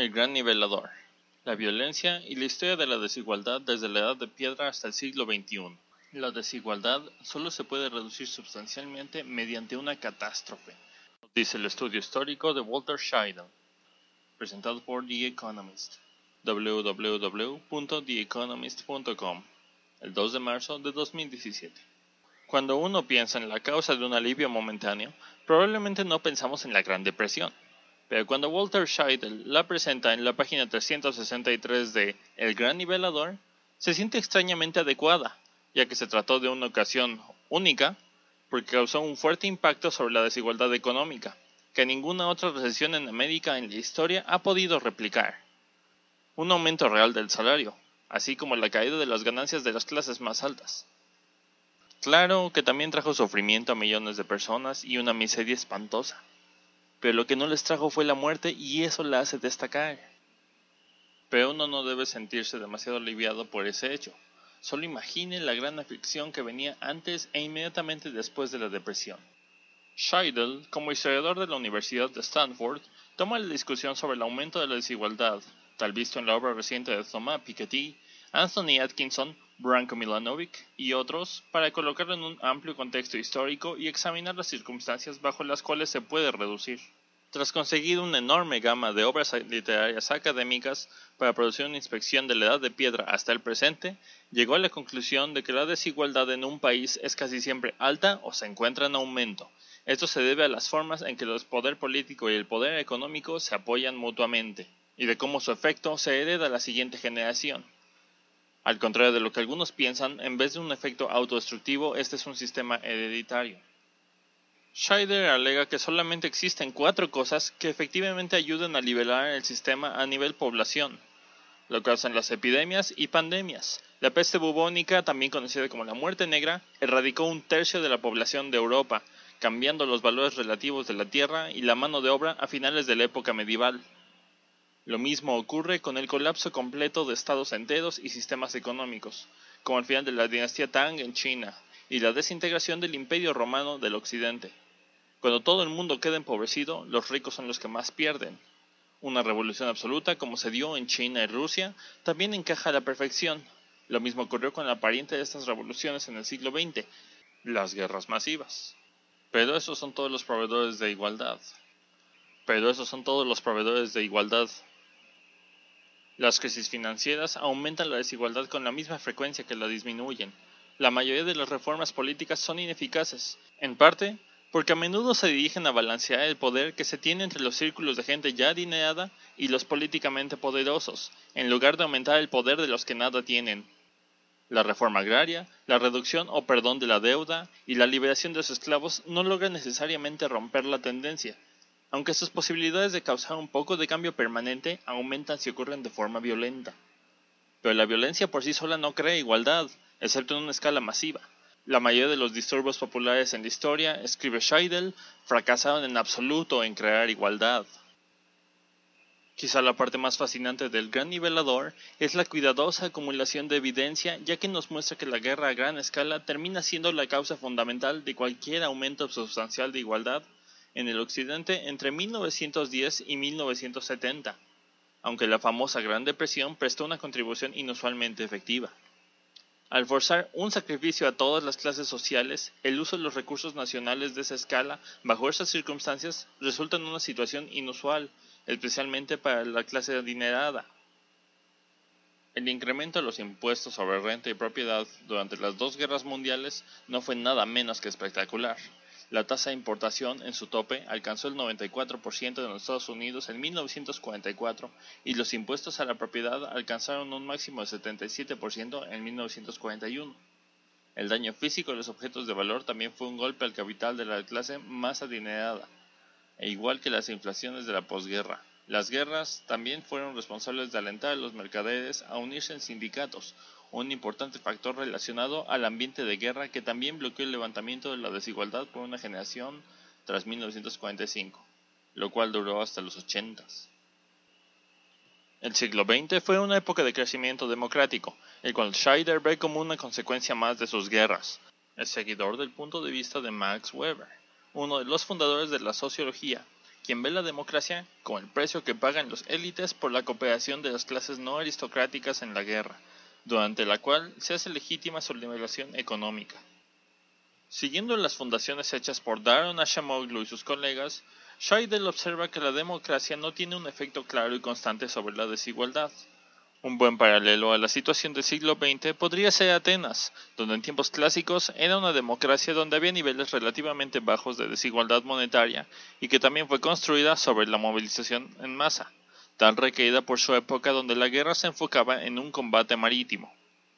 El gran nivelador. La violencia y la historia de la desigualdad desde la Edad de Piedra hasta el siglo XXI. La desigualdad solo se puede reducir sustancialmente mediante una catástrofe, dice el estudio histórico de Walter Scheidel, presentado por The Economist, www.theeconomist.com, el 2 de marzo de 2017. Cuando uno piensa en la causa de un alivio momentáneo, probablemente no pensamos en la Gran Depresión. Pero cuando Walter Scheidel la presenta en la página 363 de El Gran Nivelador, se siente extrañamente adecuada, ya que se trató de una ocasión única, porque causó un fuerte impacto sobre la desigualdad económica, que ninguna otra recesión en América en la historia ha podido replicar. Un aumento real del salario, así como la caída de las ganancias de las clases más altas. Claro que también trajo sufrimiento a millones de personas y una miseria espantosa. Pero lo que no les trajo fue la muerte y eso la hace destacar. Pero uno no debe sentirse demasiado aliviado por ese hecho. Solo imagine la gran aflicción que venía antes e inmediatamente después de la depresión. Scheidel, como historiador de la Universidad de Stanford, toma la discusión sobre el aumento de la desigualdad, tal visto en la obra reciente de Thomas Piketty, Anthony Atkinson, Branko Milanovic y otros, para colocarlo en un amplio contexto histórico y examinar las circunstancias bajo las cuales se puede reducir. Tras conseguir una enorme gama de obras literarias académicas para producir una inspección de la Edad de Piedra hasta el presente, llegó a la conclusión de que la desigualdad en un país es casi siempre alta o se encuentra en aumento. Esto se debe a las formas en que el poder político y el poder económico se apoyan mutuamente, y de cómo su efecto se hereda a la siguiente generación. Al contrario de lo que algunos piensan, en vez de un efecto autodestructivo, este es un sistema hereditario. Scheidel alega que solamente existen 4 cosas que efectivamente ayudan a nivelar el sistema a nivel población. Lo causan las epidemias y pandemias. La peste bubónica, también conocida como la muerte negra, erradicó 1/3 de la población de Europa, cambiando los valores relativos de la tierra y la mano de obra a finales de la época medieval. Lo mismo ocurre con el colapso completo de estados enteros y sistemas económicos, como al final de la dinastía Tang en China, y la desintegración del Imperio Romano del Occidente. Cuando todo el mundo queda empobrecido, los ricos son los que más pierden. Una revolución absoluta, como se dio en China y Rusia, también encaja a la perfección. Lo mismo ocurrió con la pariente de estas revoluciones en el siglo XX, las guerras masivas. Pero esos son todos los proveedores de igualdad. Las crisis financieras aumentan la desigualdad con la misma frecuencia que la disminuyen. La mayoría de las reformas políticas son ineficaces, en parte porque a menudo se dirigen a balancear el poder que se tiene entre los círculos de gente ya adinerada y los políticamente poderosos, en lugar de aumentar el poder de los que nada tienen. La reforma agraria, la reducción o perdón de la deuda y la liberación de los esclavos no logran necesariamente romper la tendencia, aunque sus posibilidades de causar un poco de cambio permanente aumentan si ocurren de forma violenta. Pero la violencia por sí sola no crea igualdad, excepto en una escala masiva. La mayoría de los disturbios populares en la historia, escribe Scheidel, fracasaron en absoluto en crear igualdad. Quizá la parte más fascinante del Gran Nivelador es la cuidadosa acumulación de evidencia, ya que nos muestra que la guerra a gran escala termina siendo la causa fundamental de cualquier aumento sustancial de igualdad en el Occidente entre 1910 y 1970, aunque la famosa Gran Depresión prestó una contribución inusualmente efectiva. Al forzar un sacrificio a todas las clases sociales, el uso de los recursos nacionales de esa escala bajo esas circunstancias resulta en una situación inusual, especialmente para la clase adinerada. El incremento de los impuestos sobre renta y propiedad durante las 2 guerras mundiales no fue nada menos que espectacular. La tasa de importación en su tope alcanzó el 94% en los Estados Unidos en 1944 y los impuestos a la propiedad alcanzaron un máximo de 77% en 1941. El daño físico de los objetos de valor también fue un golpe al capital de la clase más adinerada, e igual que las inflaciones de la posguerra. Las guerras también fueron responsables de alentar a los mercaderes a unirse en sindicatos, un importante factor relacionado al ambiente de guerra que también bloqueó el levantamiento de la desigualdad por una generación tras 1945, lo cual duró hasta los 80s. El siglo XX fue una época de crecimiento democrático, el cual Scheidel ve como una consecuencia más de sus guerras. Es seguidor del punto de vista de Max Weber, uno de los fundadores de la sociología, quien ve la democracia como el precio que pagan los élites por la cooperación de las clases no aristocráticas en la guerra, durante la cual se hace legítima su liberación económica. Siguiendo las fundaciones hechas por Daron Acemoglu y sus colegas, Scheidel observa que la democracia no tiene un efecto claro y constante sobre la desigualdad. Un buen paralelo a la situación del siglo XX podría ser Atenas, donde en tiempos clásicos era una democracia donde había niveles relativamente bajos de desigualdad monetaria y que también fue construida sobre la movilización en masa, tan requerida por su época donde la guerra se enfocaba en un combate marítimo.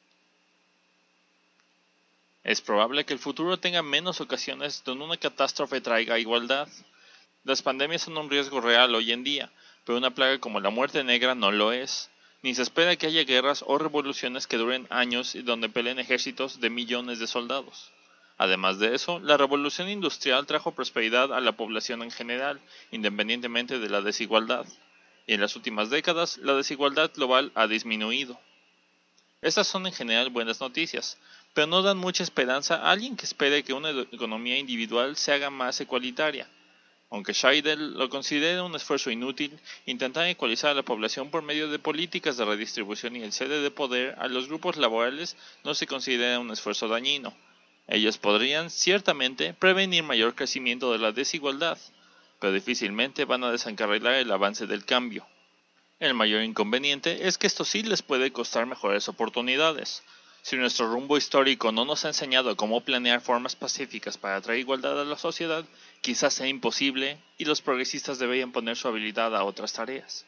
Es probable que el futuro tenga menos ocasiones donde una catástrofe traiga igualdad. Las pandemias son un riesgo real hoy en día, pero una plaga como la muerte negra no lo es. Ni se espera que haya guerras o revoluciones que duren años y donde peleen ejércitos de millones de soldados. Además de eso, la revolución industrial trajo prosperidad a la población en general, independientemente de la desigualdad. Y en las últimas décadas, la desigualdad global ha disminuido. Estas son en general buenas noticias, pero no dan mucha esperanza a alguien que espere que una economía individual se haga más ecualitaria. Aunque Scheidel lo considera un esfuerzo inútil, intentar ecualizar a la población por medio de políticas de redistribución y el cede de poder a los grupos laborales no se considera un esfuerzo dañino. Ellos podrían, ciertamente, prevenir mayor crecimiento de la desigualdad, pero difícilmente van a desencarrilar el avance del cambio. El mayor inconveniente es que esto sí les puede costar mejores oportunidades. Si nuestro rumbo histórico no nos ha enseñado cómo planear formas pacíficas para traer igualdad a la sociedad, quizás sea imposible y los progresistas deberían poner su habilidad a otras tareas.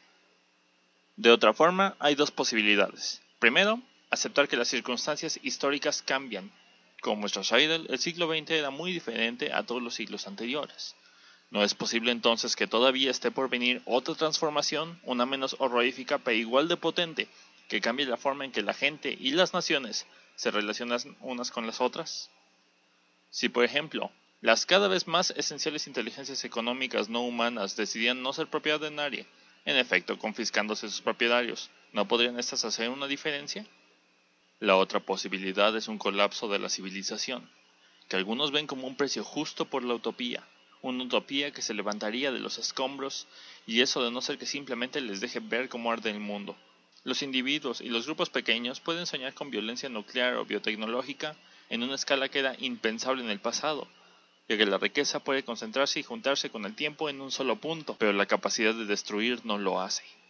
De otra forma, hay dos posibilidades. Primero, aceptar que las circunstancias históricas cambian. Como muestra Scheidel, el siglo XX era muy diferente a todos los siglos anteriores. ¿No es posible entonces que todavía esté por venir otra transformación, una menos horrorífica pero igual de potente, que cambie la forma en que la gente y las naciones se relacionan unas con las otras? Si, por ejemplo, las cada vez más esenciales inteligencias económicas no humanas decidían no ser propiedad de nadie, en efecto confiscándose sus propietarios, ¿no podrían estas hacer una diferencia? La otra posibilidad es un colapso de la civilización, que algunos ven como un precio justo por la utopía, una utopía que se levantaría de los escombros, y eso de no ser que simplemente les deje ver cómo arde el mundo. Los individuos y los grupos pequeños pueden soñar con violencia nuclear o biotecnológica en una escala que era impensable en el pasado, ya que la riqueza puede concentrarse y juntarse con el tiempo en un solo punto, pero la capacidad de destruir no lo hace.